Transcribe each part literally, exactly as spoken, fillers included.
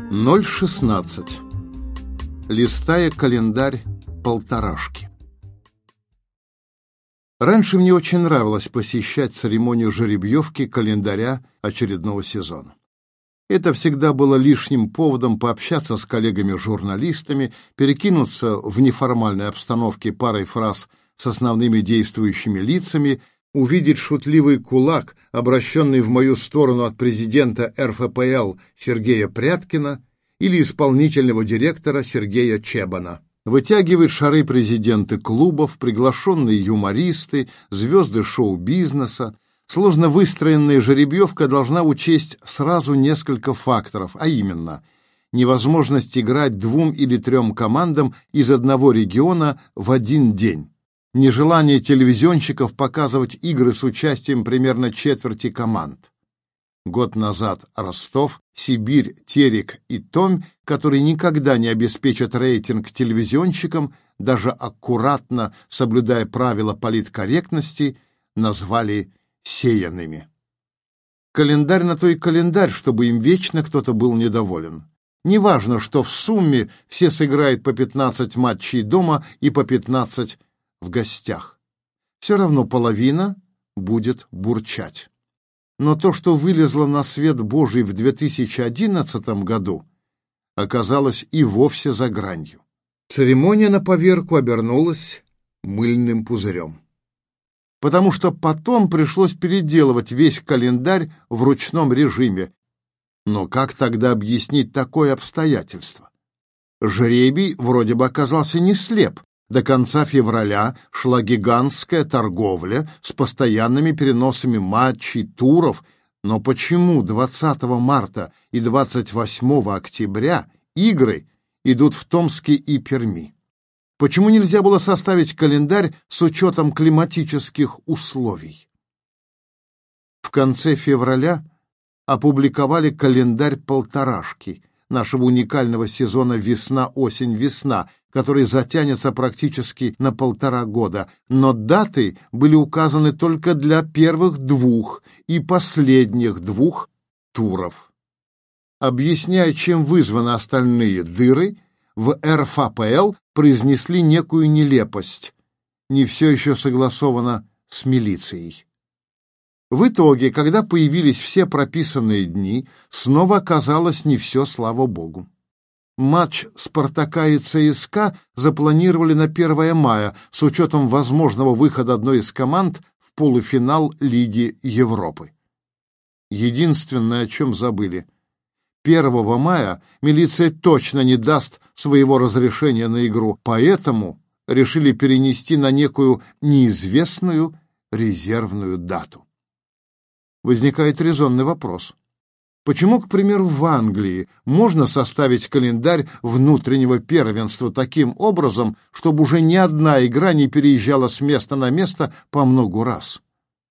ноль шестнадцать. Листая календарь полторашки. Раньше мне очень нравилось посещать церемонию жеребьевки календаря очередного сезона. Это всегда было лишним поводом пообщаться с коллегами-журналистами, перекинуться в неформальной обстановке парой фраз с основными действующими лицами, увидеть шутливый кулак, обращенный в мою сторону от президента эр эф пэ эл Сергея Пряткина или исполнительного директора Сергея Чебана. Вытягивают шары президенты клубов, приглашенные юмористы, звезды шоу-бизнеса. Сложно выстроенная жеребьевка должна учесть сразу несколько факторов, а именно невозможность играть двум или трем командам из одного региона в один день, нежелание телевизионщиков показывать игры с участием примерно четверти команд. Год назад Ростов, Сибирь, Терек и Томь, которые никогда не обеспечат рейтинг телевизионщикам, даже аккуратно соблюдая правила политкорректности, назвали сеянными. Календарь на то и календарь, чтобы им вечно кто-то был недоволен. Неважно, что в сумме все сыграют по пятнадцать матчей дома и по пятнадцать в гостях. Все равно половина будет бурчать. Но то, что вылезло на свет Божий в две тысячи одиннадцатом году, оказалось и вовсе за гранью. Церемония на поверку обернулась мыльным пузырем. Потому что потом пришлось переделывать весь календарь в ручном режиме. Но как тогда объяснить такое обстоятельство? Жребий вроде бы оказался не слеп. До конца февраля шла гигантская торговля с постоянными переносами матчей, туров, но почему двадцатого марта и двадцать восьмого октября игры идут в Томске и Перми? Почему нельзя было составить календарь с учетом климатических условий? В конце февраля опубликовали календарь полторашки, нашего уникального сезона весна-осень-весна, который затянется практически на полтора года, но даты были указаны только для первых двух и последних двух туров. Объясняя, чем вызваны остальные дыры, в эр эф пэ эл произнесли некую нелепость. Не все еще согласовано с милицией. В итоге, когда появились все прописанные дни, снова оказалось не все, слава богу. Матч «Спартака» и цэ эс ка запланировали на первое мая с учетом возможного выхода одной из команд в полуфинал Лиги Европы. Единственное, о чем забыли. первого мая милиция точно не даст своего разрешения на игру, поэтому решили перенести на некую неизвестную резервную дату. Возникает резонный вопрос. Почему, к примеру, в Англии можно составить календарь внутреннего первенства таким образом, чтобы уже ни одна игра не переезжала с места на место по многу раз?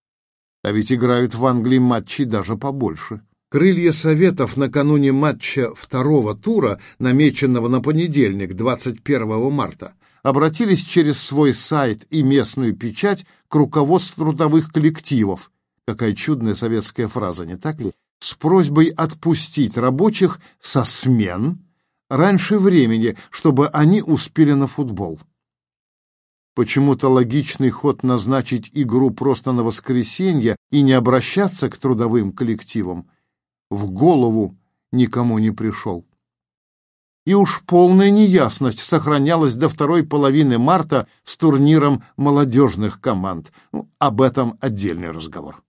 А ведь играют в Англии матчей даже побольше. Крылья Советов накануне матча второго тура, намеченного на понедельник, двадцать первого марта, обратились через свой сайт и местную печать к руководству трудовых коллективов. Какая чудная советская фраза, не так ли? С просьбой отпустить рабочих со смен раньше времени, чтобы они успели на футбол. Почему-то логичный ход назначить игру просто на воскресенье и не обращаться к трудовым коллективам в голову никому не пришел. И уж полная неясность сохранялась до второй половины марта с турниром молодежных команд. Ну, об этом отдельный разговор.